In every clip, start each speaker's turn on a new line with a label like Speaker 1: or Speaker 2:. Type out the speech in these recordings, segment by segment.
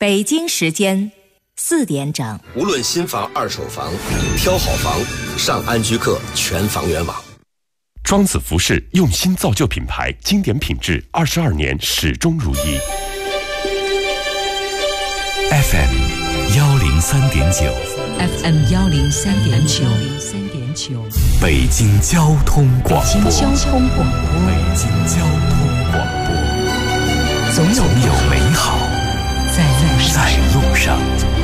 Speaker 1: 北京时间4点整。
Speaker 2: 无论新房、二手房，挑好房，上安居客全房源网。
Speaker 3: 庄子服饰用心造就品牌，经典品质，22年始终如一。
Speaker 4: FM 103.9
Speaker 5: FM 103.9
Speaker 4: 北京交通广播。
Speaker 5: 北京交通广播。总有
Speaker 4: 美好
Speaker 5: 在
Speaker 4: 路上。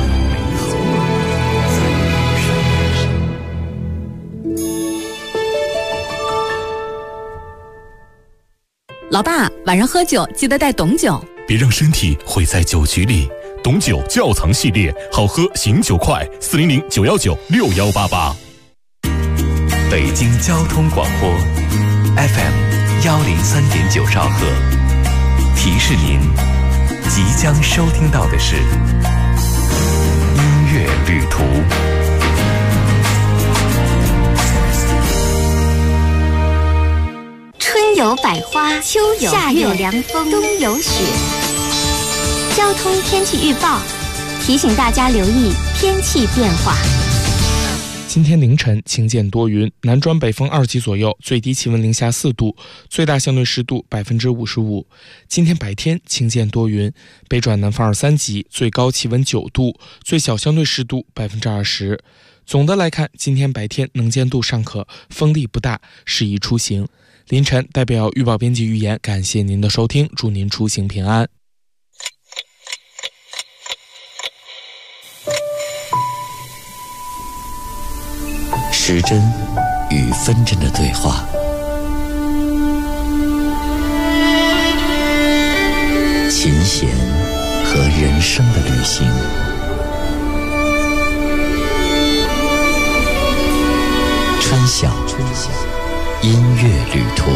Speaker 6: 老爸，晚上喝酒记得带董酒，
Speaker 4: 别让身体毁在酒局里。董酒窖藏系列，好喝醒酒快，400-919-6188。北京交通广播 FM 103.9兆赫，提示您即将收听到的是音乐旅途。
Speaker 7: 春有百花，秋有夏有凉风，冬有雪。交通天气预报提醒大家留意天气变化。
Speaker 8: 今天凌晨晴间多云，南转北风2级左右，最低气温零下4度，最大相对湿度55%。今天白天晴间多云，北转南风2、3级，最高气温9度，最小相对湿度20%。总的来看，今天白天能见度尚可，风力不大，适宜出行。凌晨代表预报编辑预言，感谢您的收听，祝您出行平安。
Speaker 4: 时针与分针的对话，琴弦和人生的旅行，春晓音乐旅途。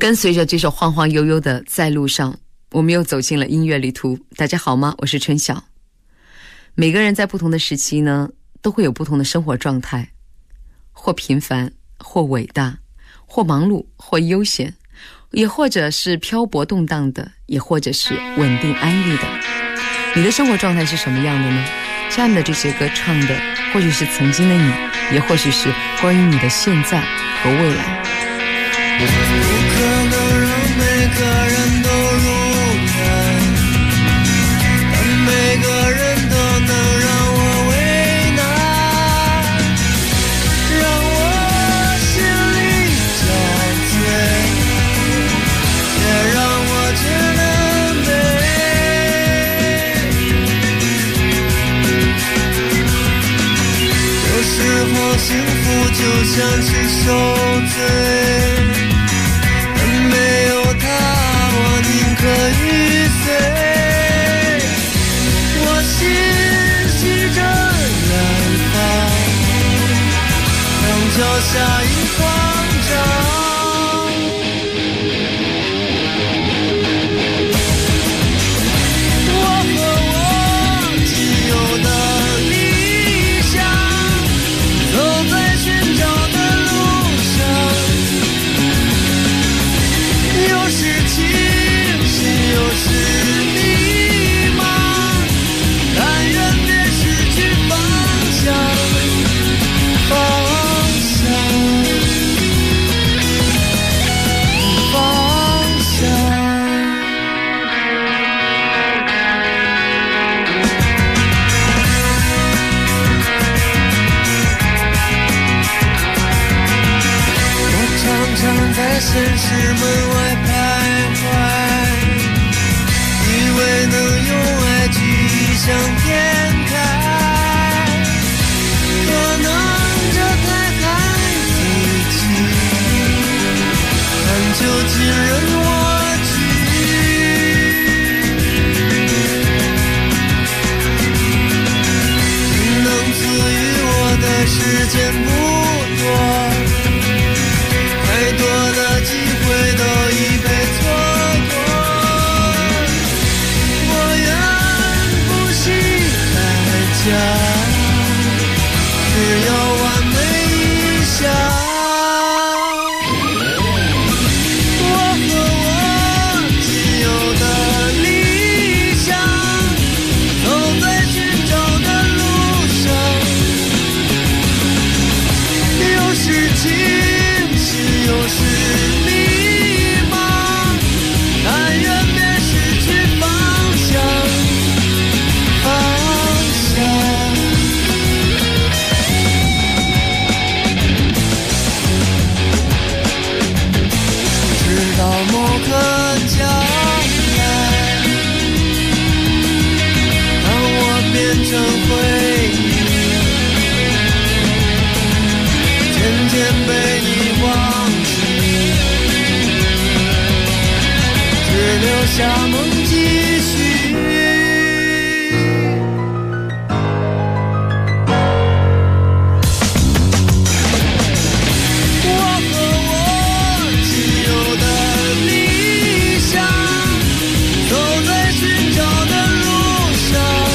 Speaker 5: 跟随着这首晃晃悠悠的在路上，我们又走进了音乐旅途。大家好吗？我是春晓。每个人在不同的时期呢，都会有不同的生活状态，或平凡，或伟大，或忙碌，或悠闲，也或者是漂泊动荡的，也或者是稳定安逸的。你的生活状态是什么样的呢？下面的这些歌唱的或许是曾经的你，也或许是关于你的现在和未来。
Speaker 9: 不可能让每个人都如愿，但每个人都能让我为难，让我心里憔悴，也让我觉得美。有时候幸福就像是受罪，没有他，我宁可玉碎。我心系着远方，让脚下一慌张。我和我仅有的理想，走在寻找的路上。有时清醒，有时迷茫，但愿别失去方向，方向。我常常在现实门外徘徊，以为能用爱去异想天开，可能这太孩子气，但究竟任我去。能赐予我的时间不多，太多的机会都已被错过，我愿不惜代价，只要完美一下。我和我仅有的理想，走在寻找的路上，有时清醒，有时迷茫，但愿别失去方向，方向。直到某个将来，当我变成回忆，渐渐被你忘记，只留下梦继续。我和我仅有的理想，走在寻找的路上，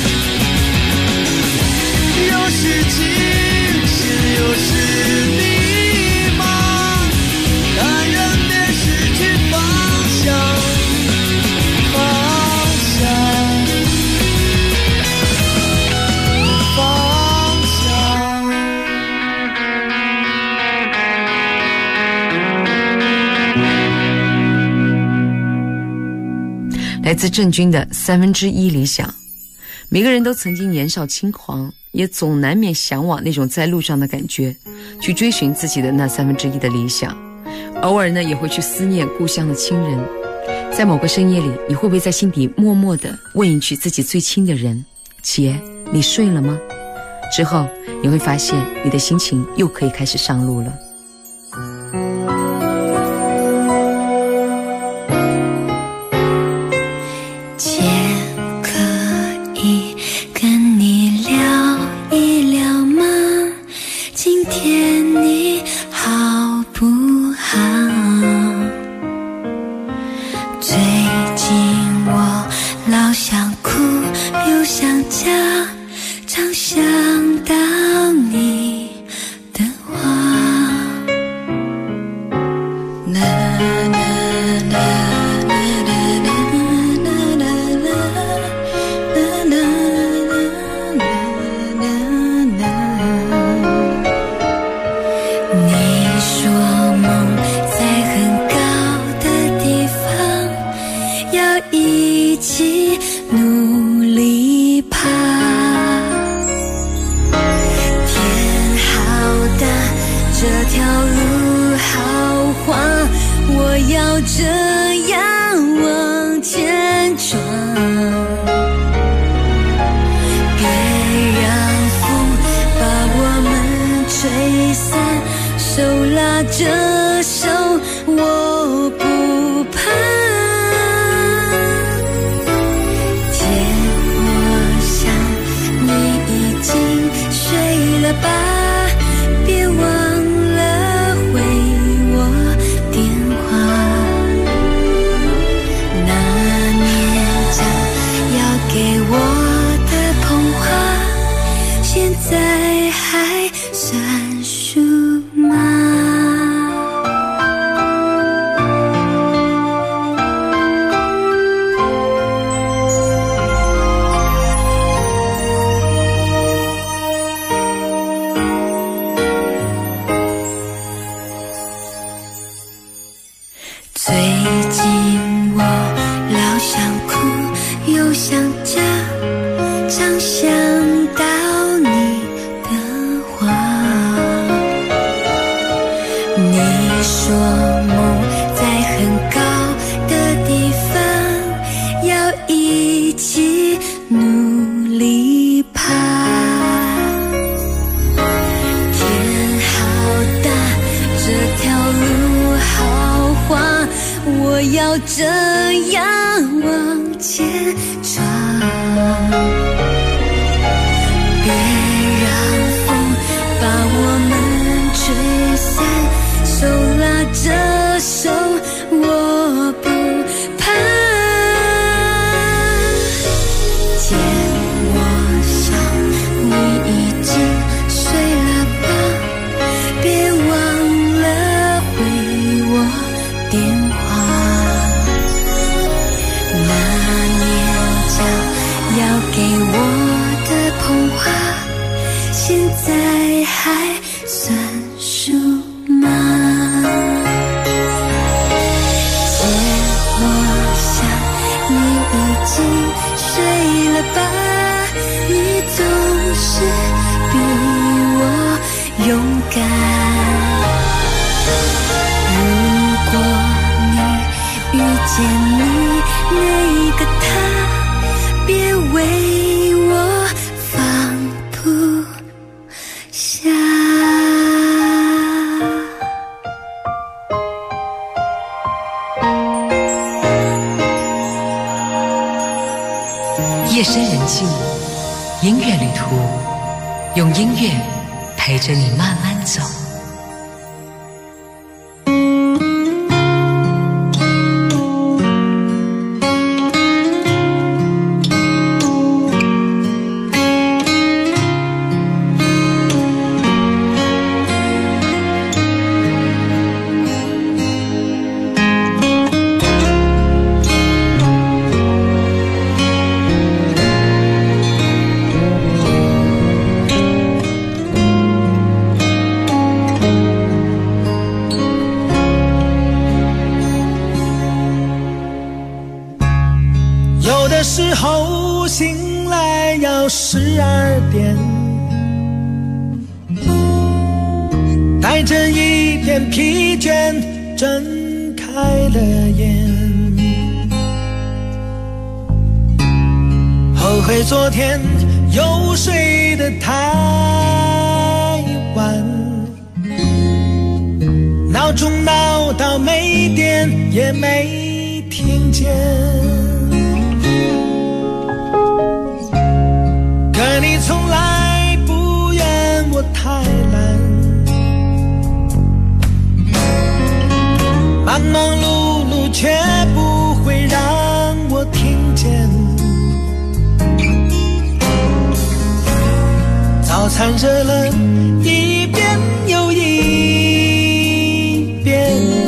Speaker 9: 有时清醒，有时迷茫，但愿别失去方向，方向，方向。
Speaker 5: 来自郑钧的1/3理想。每个人都曾经年少轻狂，也总难免向往那种在路上的感觉，去追寻自己的那1/3的理想。偶尔呢，也会去思念故乡的亲人。在某个深夜里，你会不会在心底默默地问一句自己最亲的人：姐，你睡了吗？之后你会发现，你的心情又可以开始上路了。
Speaker 10: 今天你好不好？
Speaker 9: 要这样往前闯，别让风把我们吹散，手拉着手，我不怕。天，我想你已经睡了吧，别忘了回我电话。那年将要给我的捧花，现在还算数吗？最近我老想哭又想家，常想到你的话。你说梦在很高的地方，要一起努力爬。天好大，这条路好滑，我要这样往前闯，别让风把我们吹散，手拉着手，我不怕。天，我想你已经睡了吧，别忘了回我电话。那年将要给我的捧花，现在还算数吗？姐，我想你已经睡了吧，你总是比我勇敢。如果你遇见你那个他，别为我放不下。
Speaker 10: 夜深人静，音乐旅途，用音乐陪着你慢慢走。
Speaker 11: 时候醒来要12点，带着一点疲倦睁开了眼，后悔昨天又睡得太晚，闹钟闹到没电也没听见，可你从来不怨我太懒，忙忙碌碌却不会让我听见，早餐热了一遍又一遍，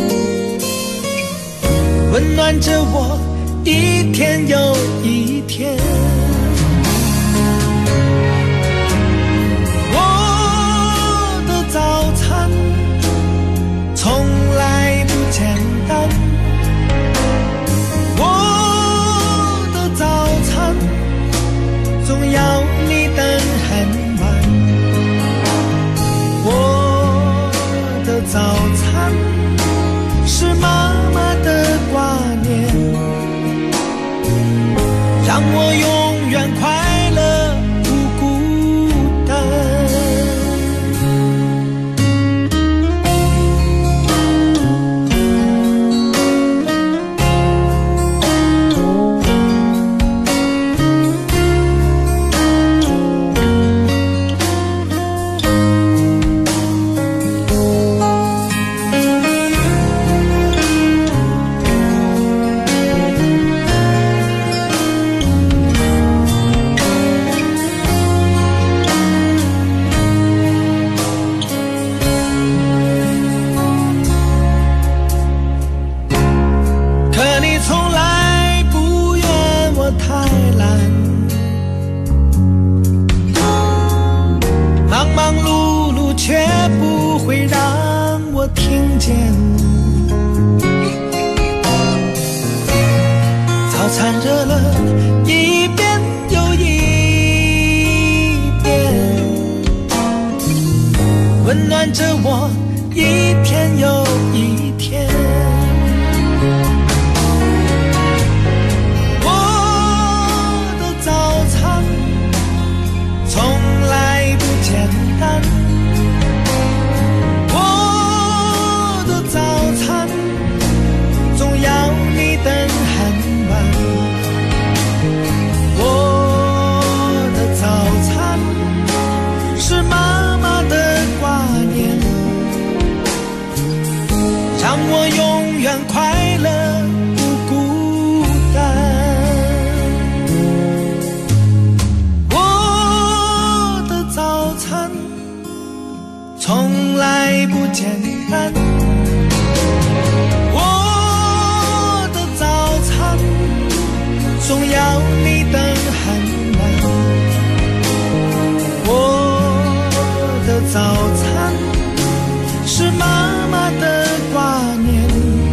Speaker 11: 温暖着我一天又一天。我的早餐从来不简单，我的早餐总要你等很晚，我的早餐是妈妈的念，让我永远快乐不孤单。早餐热了一遍又一遍，温暖着我一天又一天。我的早餐从来不简单，我的早餐总要你等很晚。我的早餐是妈妈的挂念，让我永远快乐不孤单。我的早餐从来不简单，我的早餐总要你等很晚。我的早餐是妈妈的挂念，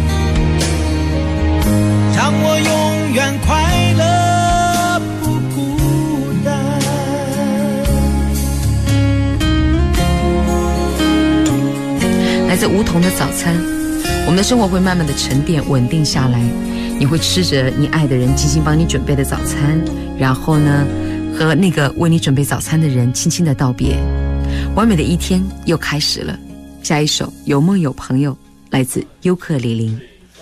Speaker 11: 让我永远快乐不孤单。
Speaker 5: 来自梧桐的早餐，我们的生活会慢慢的沉淀稳定下来，你会吃着你爱的人精心帮你准备的早餐，然后呢和那个为你准备早餐的人轻轻的道别，完美的一天又开始了。下一首有梦有朋友，来自尤克里里。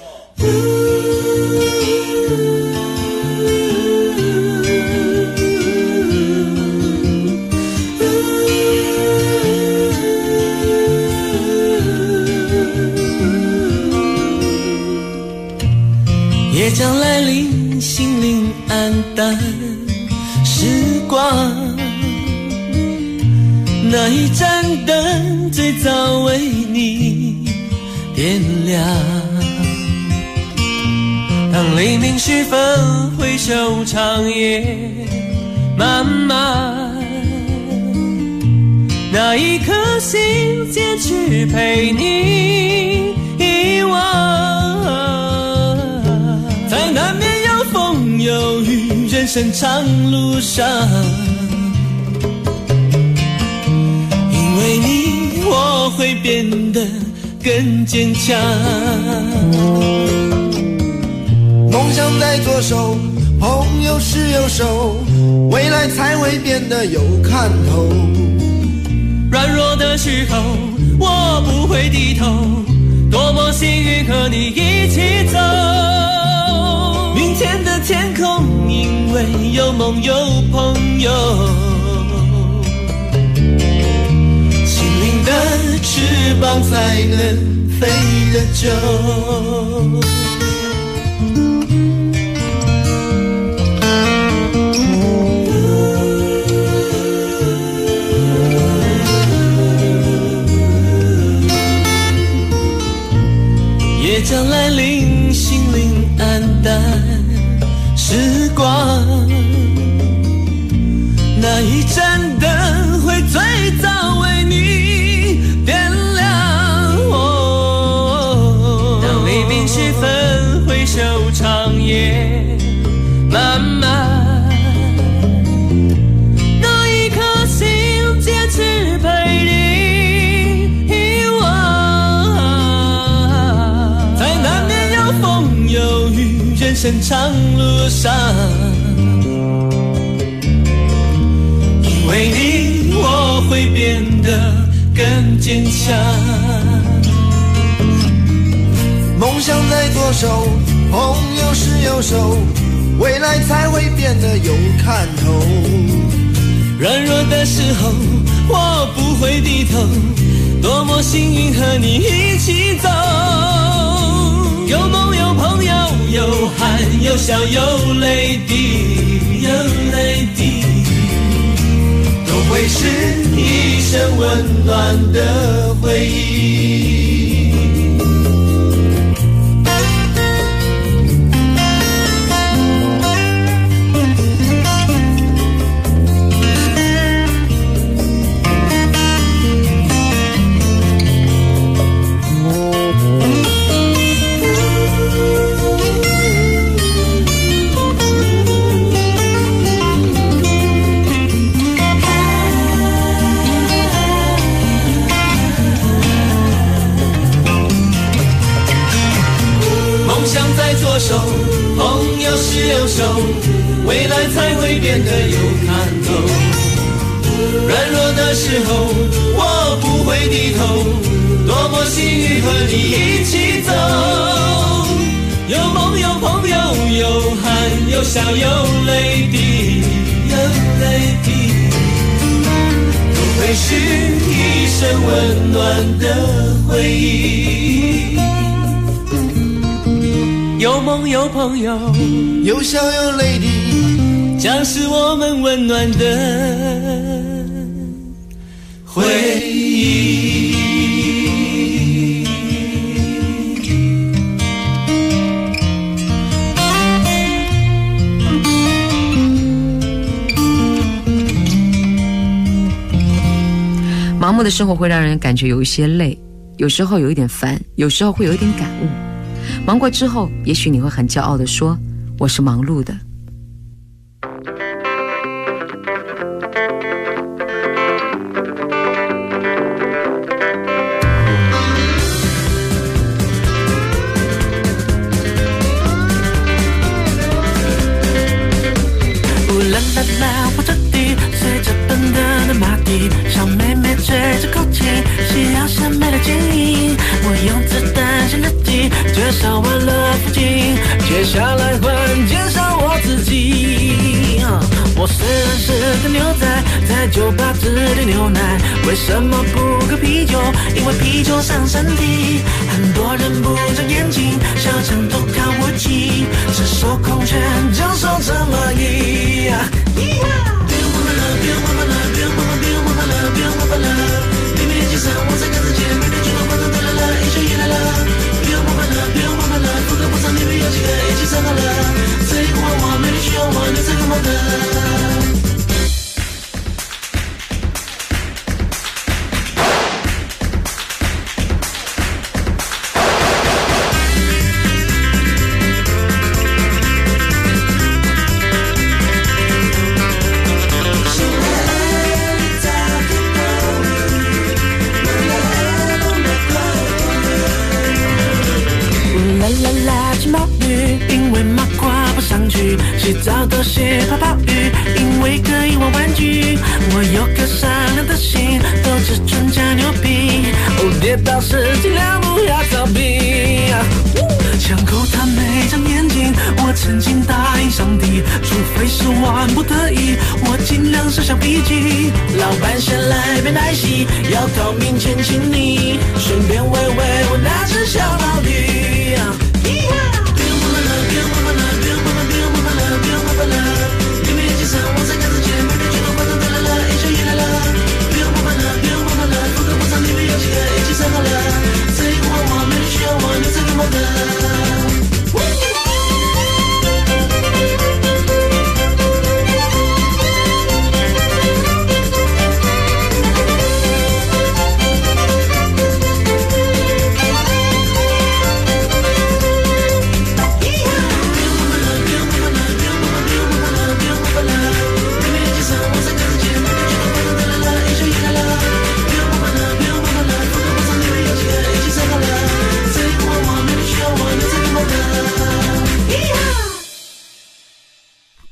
Speaker 9: 夜将来临，心灵暗淡，时光那一盏灯最早为你点亮。当黎明时分回首长夜漫漫，那一颗心坚持陪你遗忘。在难免有风有雨人生长路上，因为你我会变得更坚强。
Speaker 12: 梦想在左手，朋友是右手，未来才会变得有看头。
Speaker 9: 软弱的时候我不会低头，多么幸运和你一起走。明天的天空因为有梦有朋友，心灵的翅膀才能飞得久。夜将来临，心灵暗淡，时光那一盏灯会最早为你点亮。当黎明时分回首长夜漫漫，那一颗心坚持陪你遗忘。在难免有风有雨生长路上，因为你我会变得更坚强。
Speaker 12: 梦想在左手，朋友是右手，未来才会变得有看头。
Speaker 9: 软弱的时候我不会低头，多么幸运和你一起走。有梦有朋友，有汗有笑有泪滴，有泪滴，都会是一生温暖的回忆。手，朋友是右手，未来才会变得有看头。软弱的时候我不会低头，多么幸运和你一起走。有梦有朋友，有汗有笑有泪滴，有泪滴，都会是一生温暖的回忆。有梦有朋友，
Speaker 12: 有笑有泪滴，
Speaker 9: 将是我们温暖的回忆。
Speaker 5: 盲目的生活会让人感觉有一些累，有时候有一点烦，有时候会有一点感悟。忙过之后，也许你会很骄傲地说，我是忙碌的。
Speaker 13: 啦啦啦，我这地随着奔腾的马蹄，小妹妹吹着口琴，夕阳下美的剪影。我用子弹写日记，介绍完了附近，接下来换介绍我自己。我虽然是个牛仔，在酒吧只点牛奶，为什么不喝啤酒？因为啤酒伤身体。很多人不长眼睛，小强都看不起，赤手空拳就守这么一。别忘了，别忘了，别忘了，别忘了，别忘了，黎明街上我在看得见，每天举头观众都来了，英雄也来了。别忘了，别忘了，不可不上，你们有几个一起上好了，这一个我没人需要我，你这个模特。洗澡都写泡泡浴，因为可以玩玩具。我有颗善良的心，都只纯加牛皮。哦，跌倒时尽量不要逃避。枪口他没长眼睛，我曾经答应上帝，除非是万不得已，我尽量设想笔记。老板先来杯奶昔，要靠面前请你，顺便喂喂我那只小毛驴。黎明街上我在看得见，每天举头观众都来了，英雄也来了。别忘了，别忘了，不可不上，你们有几个一起上好了，这一个我没人需要我，你这个模特。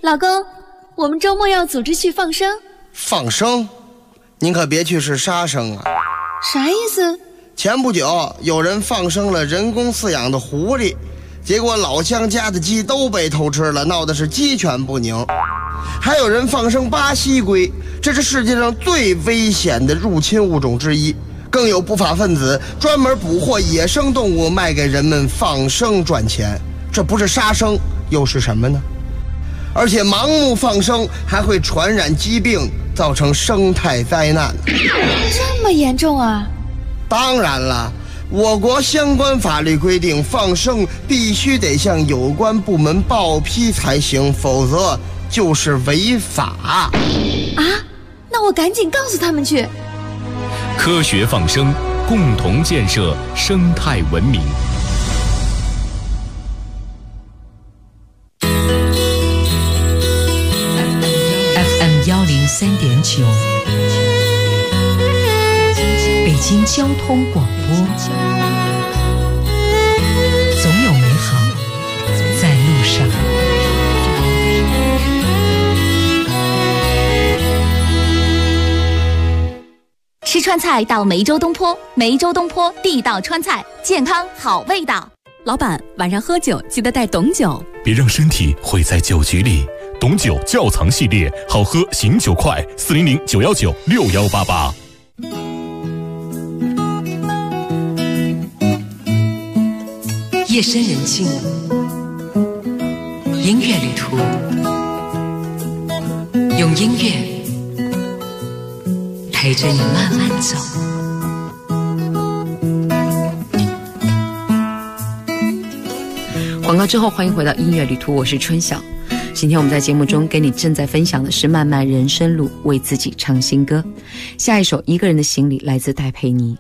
Speaker 14: 老公，我们周末要组织去放生。
Speaker 12: 放生？您可别去是杀生啊！
Speaker 14: 啥意思？
Speaker 12: 前不久有人放生了人工饲养的狐狸，结果老乡家的鸡都被偷吃了，闹得是鸡犬不宁。还有人放生巴西龟，这是世界上最危险的入侵物种之一。更有不法分子专门捕获野生动物卖给人们放生赚钱，这不是杀生又是什么呢？而且盲目放生还会传染疾病，造成生态灾难。
Speaker 14: 这么严重啊？
Speaker 12: 当然了，我国相关法律规定，放生必须得向有关部门报批才行，否则就是违法。
Speaker 14: 啊？那我赶紧告诉他们去。
Speaker 4: 科学放生，共同建设生态文明。
Speaker 10: FM 103.9，北京交通广播，总有美好在路上。
Speaker 7: 吃川菜到梅州东坡，梅州东坡地道川菜，健康好味道。
Speaker 6: 老板，晚上喝酒记得带董酒，
Speaker 15: 别让身体毁在酒局里。董酒窖藏系列，好喝醒酒快，400-919-6188。
Speaker 10: 夜深人静，音乐旅途，用音乐陪着你慢慢走。
Speaker 5: 广告之后，欢迎回到音乐旅途，我是春晓。今天我们在节目中跟你正在分享的是漫漫人生路，为自己唱新歌。下一首《一个人的行李》来自戴佩妮。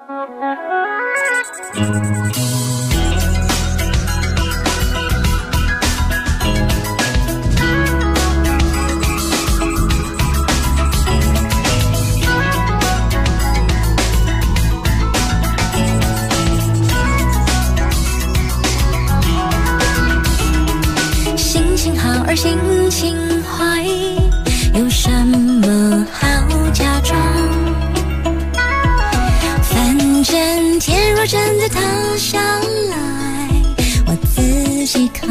Speaker 16: 而心情坏，有什么好假装？反正天若真的塌下来，我自己扛。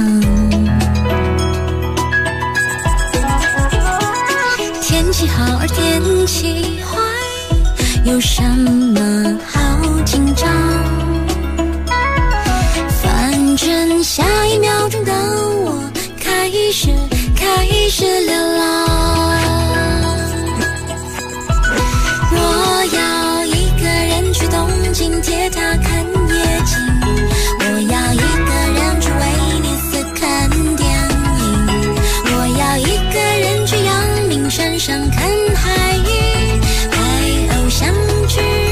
Speaker 16: 天气好而天气坏，有什么好紧张？反正下一秒钟的我开始流浪。我要一个人去东京铁塔看夜景，我要一个人去威尼斯看电影，我要一个人去阳明山上看海鱼，拍偶像剧。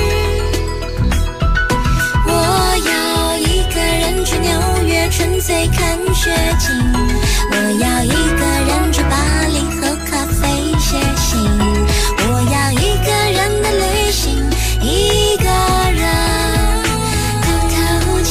Speaker 16: 我要一个人去纽约纯粹看雪景，我要一个人去巴黎喝咖啡写信，我要一个人的旅行，一个人透透气。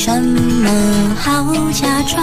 Speaker 16: 什么好假装？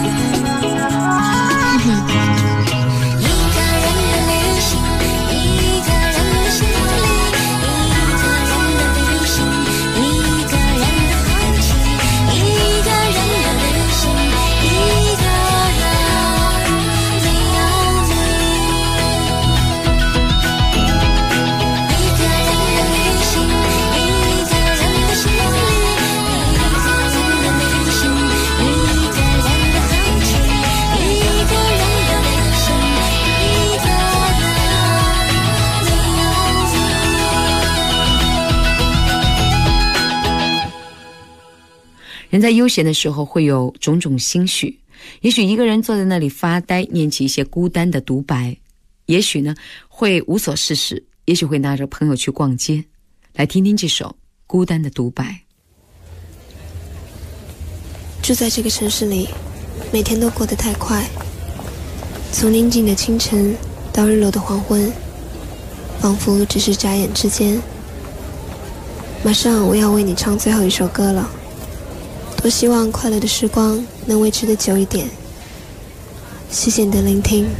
Speaker 5: 人在悠闲的时候会有种种心绪，也许一个人坐在那里发呆，念起一些孤单的独白，也许呢会无所事事，也许会拿着朋友去逛街。来听听这首孤单的独白。
Speaker 17: 住在这个城市里，每天都过得太快，从宁静的清晨到日落的黄昏，仿佛只是眨眼之间。马上我要为你唱最后一首歌了，多希望快乐的时光能维持得久一点。谢谢你的聆听。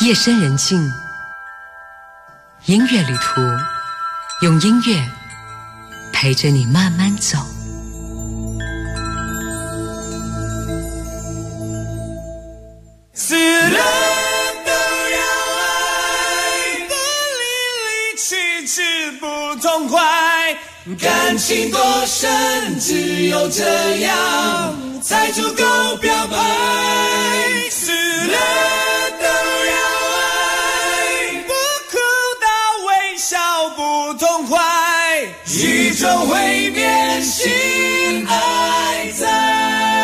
Speaker 10: 夜深人静，音乐旅途，用音乐陪着你慢慢走。
Speaker 9: 死了都要爱，不离离去只不痛快，感情多深，只有这样才足够表白。死了都要爱，不哭到微笑不痛快，宇宙会变，心爱在。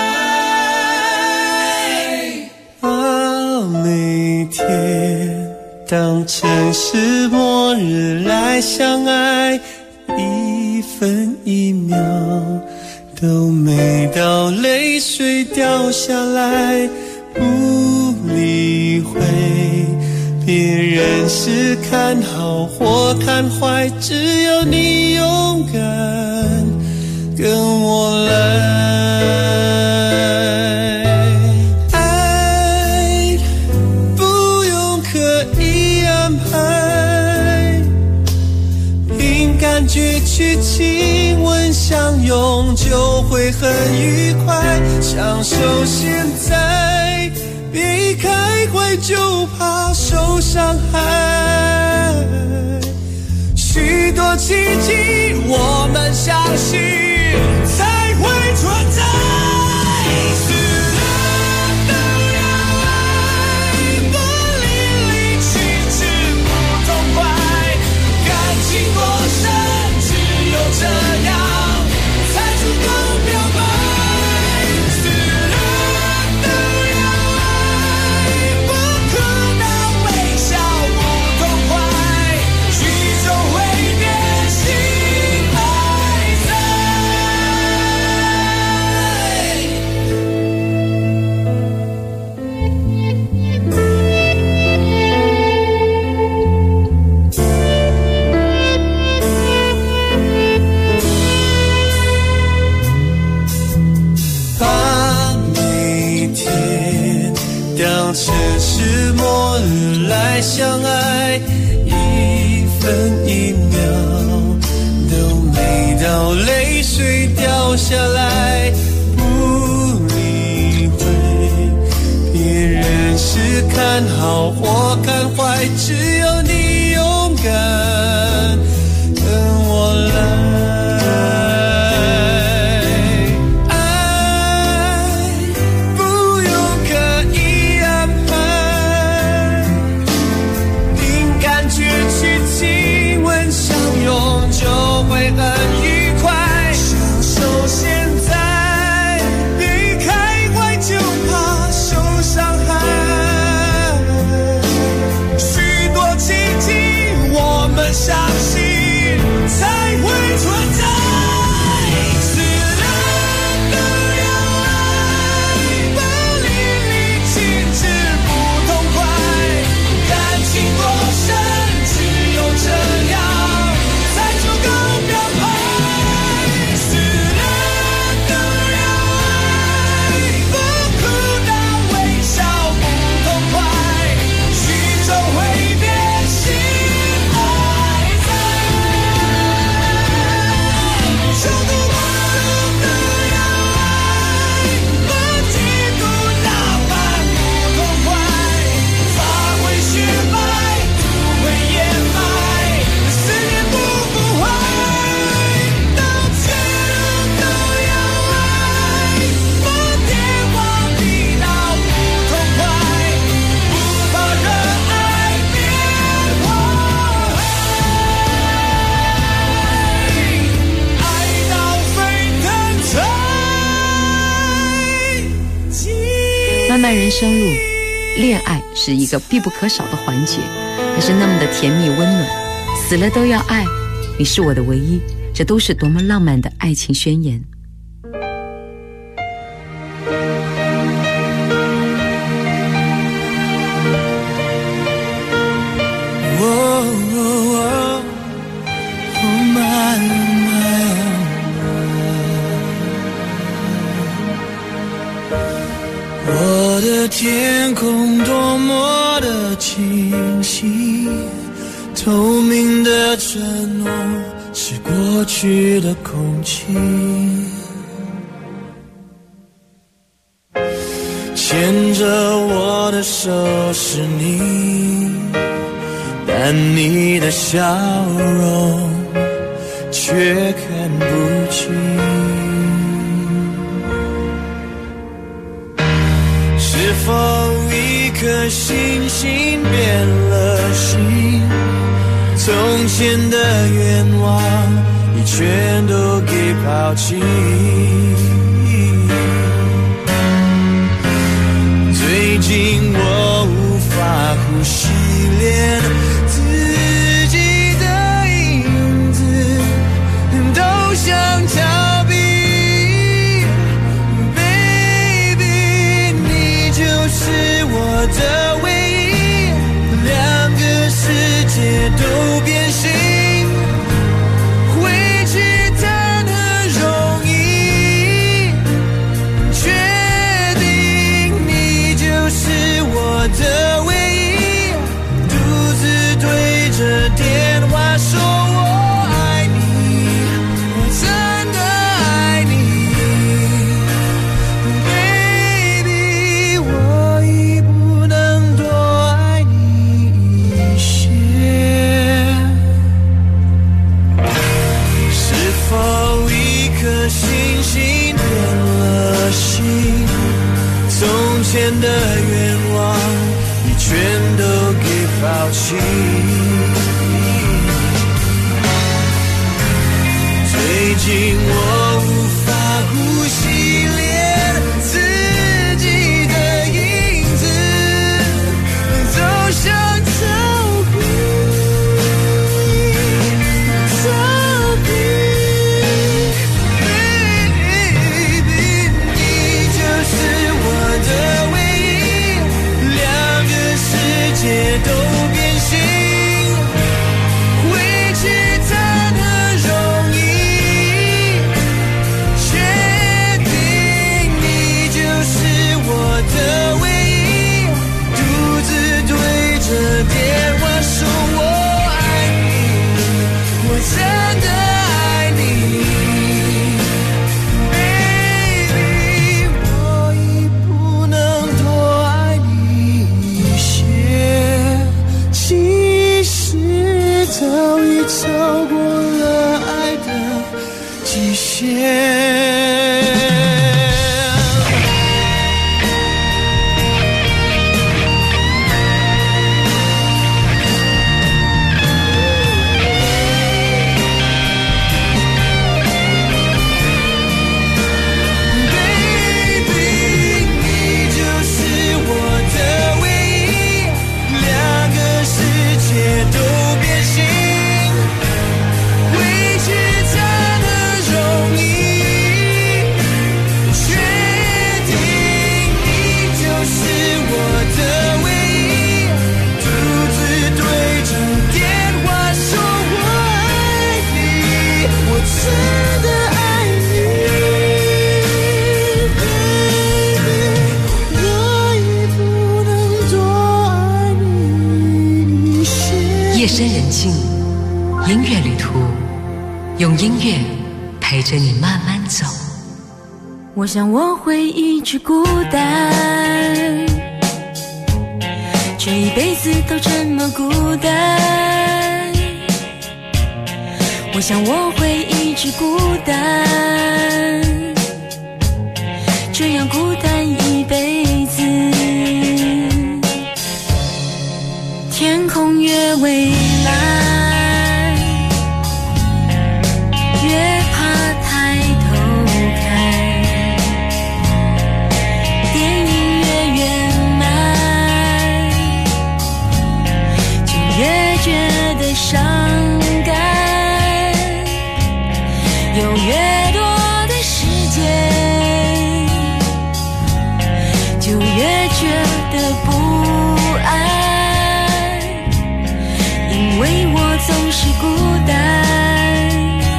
Speaker 9: 每天当城市末日来相爱，一分一秒都美到泪水掉下来，不理会别人是看好或看坏，只有你勇敢跟我来。感觉去亲吻相拥就会很愉快，享受现在，别一开怀就怕受伤害。许多奇迹我们相信才会存在。这样才足够表白，死了都要爱，不哭到微笑不痛快，宇宙会变，心还城市末日来相爱，一分一秒都美到泪水掉下来，不理会别人是看好或看坏，只有你勇敢跟我来。相信才会存在，死了都要爱，不离离去只不痛快，感情多深，只有这样才足够表白。死了都要爱，不哭到微笑不痛快，宇宙会变，心
Speaker 5: 漫漫人生路，恋爱是一个必不可少的环节，它是那么的甜蜜温暖。死了都要爱，你是我的唯一，这都是多么浪漫的爱情宣言。
Speaker 9: 我的天空多么的
Speaker 11: 清晰，透明的承诺是过去的空气，牵着我的手是你，但你的笑容却看不清。是否一颗星星变了心？从前的愿望已全都给抛弃。最近我无法呼吸，连自己的影子都想逃避。Baby， 你就是我的唯一，两个世界都变形，回去谈何容易？确定你就是我的唯一，独自对着电话说我爱你，我真的爱你。Baby， 我已不能多爱你一些。是否一颗星星变了心？从前的愿望已全都给抛弃。最近我无法呼吸，连自己的影子都想逃避。Baby， 你就是我的唯一，两个世界都变形，回去谈何容易？确定你就是我的唯一，独自对着电话说我爱你，我真的爱你。Baby， 我已不能多爱你一些，其实早已超过了爱的极限。Baby， 你就是我的唯一，两个世界都变形，回去谈何容易？确定你就是我的唯一，独自对着电话说我爱你，我真的爱你。Baby， 我已不能多爱你一些。
Speaker 10: 夜深人静，音乐旅途，用音乐陪着你慢慢走。
Speaker 14: 我想我会一直孤单，这一辈子都这么孤单。我想我会一直孤单，这样孤单一辈子。天空越蔚蓝，越怕抬头看。电影越圆满，就越觉得伤感。有越多的时间，就越觉得不安，因为我总是孤单，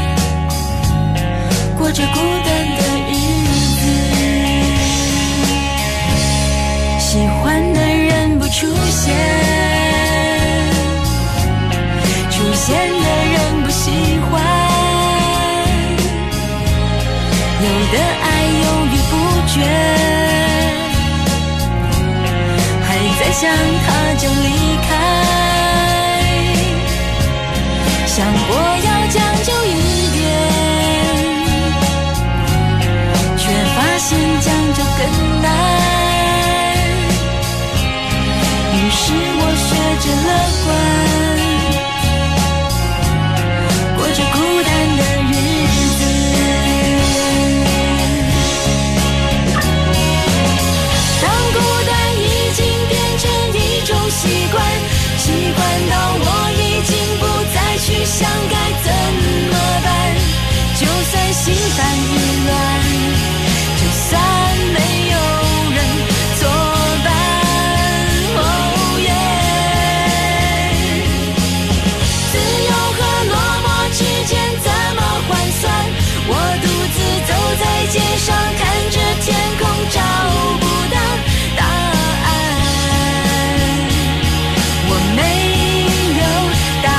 Speaker 14: 过着孤单的日子。喜欢的人不出现， 的爱犹豫不决，还在想他就离开，想过要将就一点，却发现将就更难。于是我学着乐观，过着孤单的日子。当孤单已经变成一种习惯，习惯到我已经不再去想该怎么办。就算心烦意乱，就算没有人作伴。自由和落寞之间怎么换算？我独自走在街上，看着天空，找不到答案。我没有答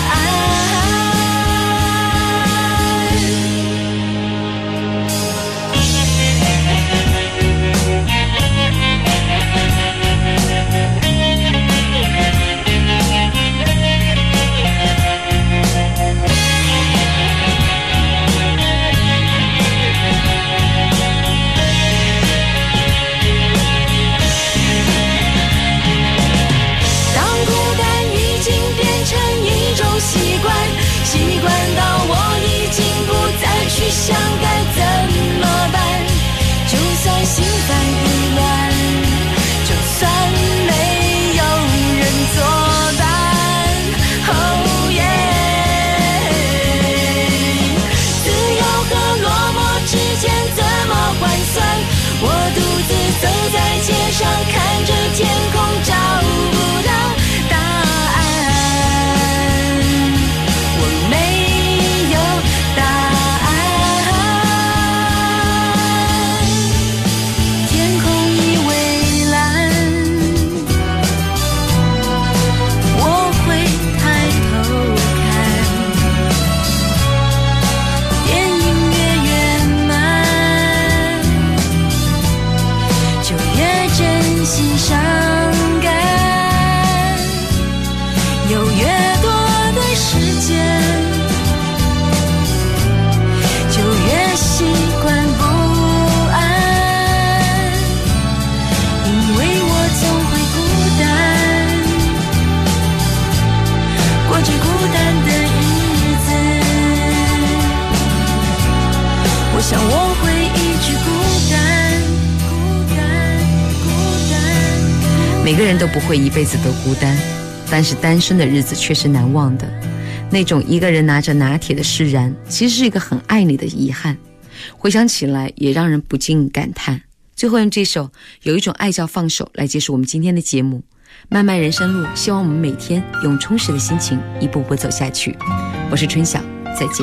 Speaker 14: 习惯到我已经不再去想该怎么办。就算心烦意乱，就算没有人作伴。Oh yeah， 自由和落寞之间怎么换算？我独自走在街上，看着天空，找不到答案。我想我会一直孤单，孤单，孤单。
Speaker 5: 每个人都不会一辈子都孤单，但是单身的日子却是难忘的。那种一个人拿着拿铁的释然，其实是一个很爱你的遗憾。回想起来，也让人不禁感叹。最后用这首《有一种爱叫放手》来结束我们今天的节目。漫漫人生路，希望我们每天用充实的心情一步步走下去。我是春晓，再见。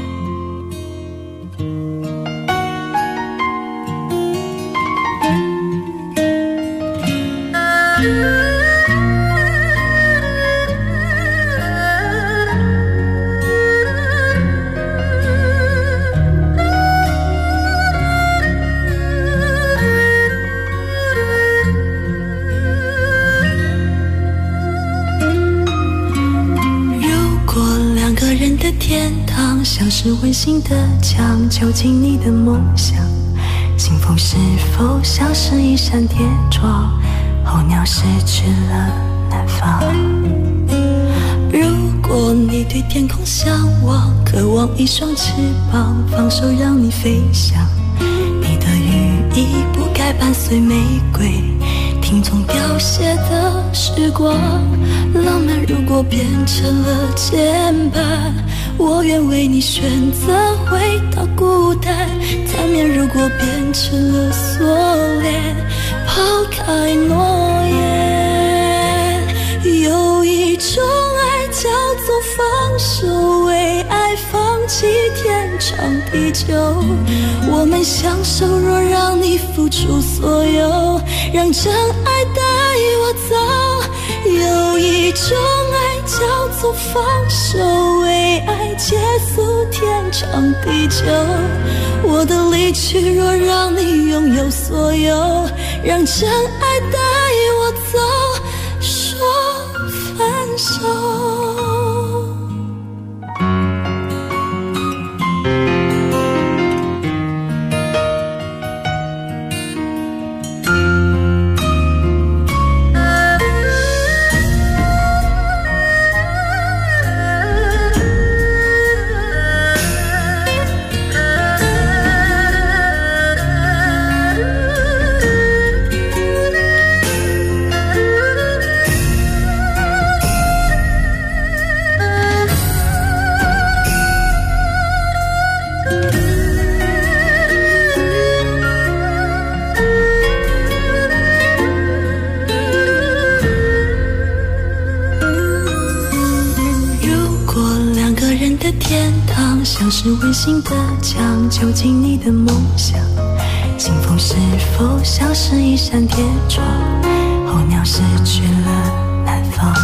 Speaker 14: 天堂像是温馨的墙，囚禁你的梦想。清风是否像是一扇铁窗，候鸟失去了南方。如果你对天空向往，渴望一双翅膀，放手让你飞翔。你的羽翼不该伴随玫瑰，听从凋谢的时光。浪漫如果变成了牵绊，我愿为你选择回到孤单。缠绵如果变成了锁链，抛开诺言。有一种爱叫做放手，为爱放弃天长地久。我们相守，若让你付出所有，让真爱带我走。有一种爱叫做放手，为爱结束天天长地久。我的离去若让你拥有所有，让真爱带我走，说分手。像是温馨的墙，囚禁你的梦想。清风是否像是一扇铁窗，候鸟失去了南方。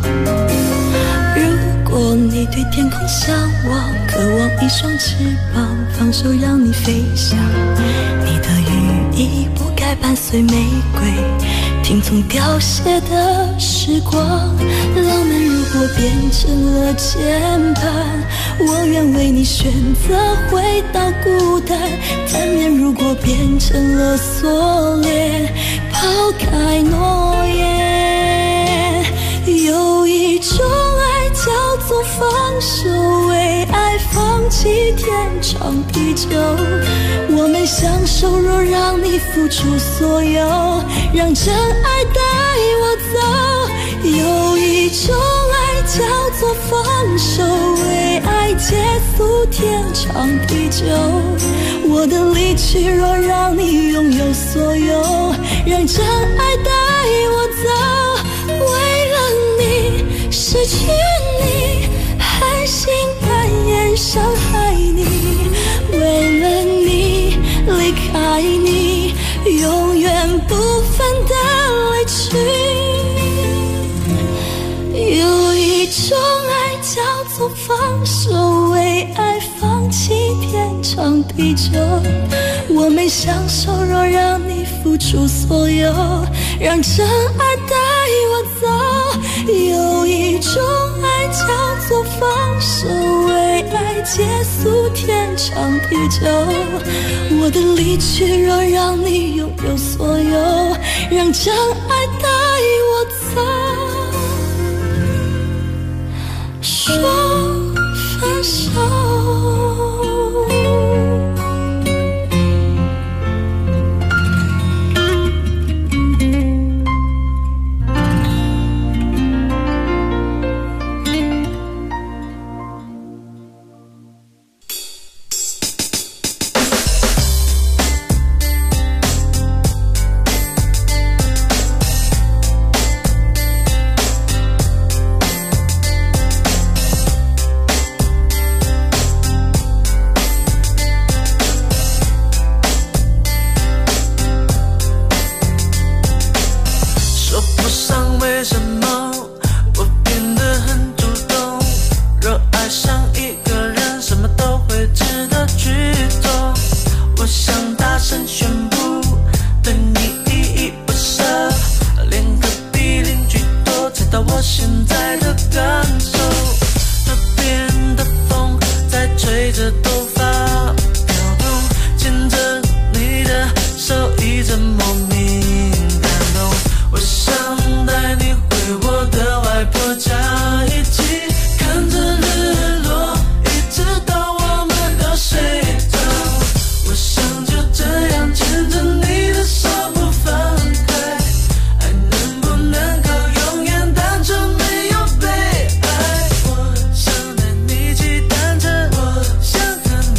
Speaker 14: 如果你对天空向往，渴望一双翅膀，放手让你飞翔。你的羽翼不该伴随玫瑰，听从凋谢的时光。浪漫如果变成了键盘，我愿为你选择回到孤单。贪念如果变成了锁链，抛开诺言。有一种爱叫做放手，为爱放弃天长地久。我们相守，若让你付出所有，让真爱带我走。有一种爱叫做放手，为爱结束天长地久。我的离去若让你拥有所有，让真爱带我走。为了你失去你，狠心扮演伤害你。为了你离开你，永远不分的离去。有一种爱叫做放手，为爱放弃天长地久。我们相守，若让你付出所有，让真爱带我走。有一种爱叫做放手，为爱结束天长地久。我的离去若让你拥有所有，让真爱带我走。说分手。
Speaker 11: 想和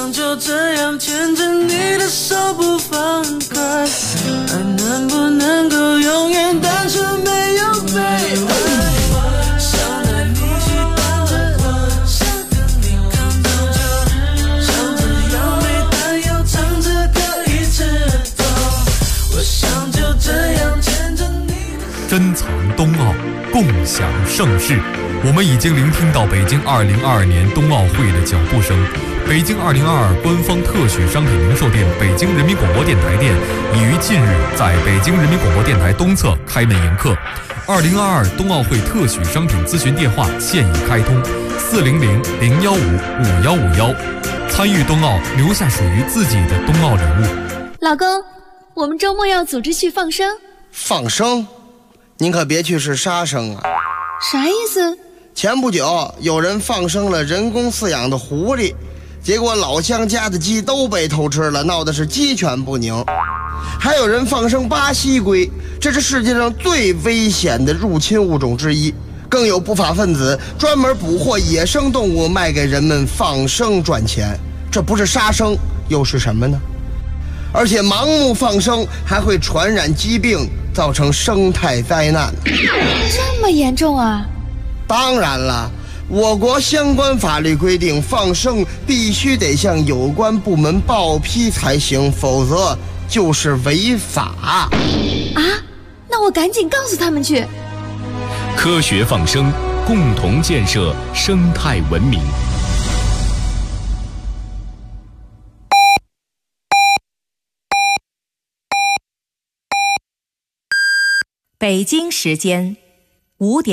Speaker 13: 想就这样牵着你的手不放开，爱能不能够永远单纯没有悲哀？想带你去到了我，想跟你看到这，唱着要美但又唱着可以吃透，我想就这样牵着你的。
Speaker 18: 珍藏冬奥，共享盛世。我们已经聆听到北京2022年冬奥会的脚步声。北京2022官方特许商品零售店北京人民广播电台店已于近日在北京人民广播电台东侧开门迎客。2022冬奥会特许商品咨询电话现已开通，400-015-5151。参与冬奥，留下属于自己的冬奥礼物。
Speaker 6: 老公，我们周末要组织去放生。
Speaker 12: 放生？您可别去是杀生啊！
Speaker 6: 啥意思？
Speaker 12: 前不久有人放生了人工饲养的狐狸，结果老乡家的鸡都被偷吃了，闹得是鸡犬不宁。还有人放生巴西龟，这是世界上最危险的入侵物种之一。更有不法分子专门捕获野生动物卖给人们放生赚钱，这不是杀生又是什么呢？而且盲目放生还会传染疾病，造成生态灾难。
Speaker 6: 这么严重啊？
Speaker 12: 当然了，我国相关法律规定，放生必须得向有关部门报批才行，否则就是违法。
Speaker 6: 啊？那我赶紧告诉他们去。
Speaker 4: 科学放生，共同建设生态文明。
Speaker 1: 北京时间5点。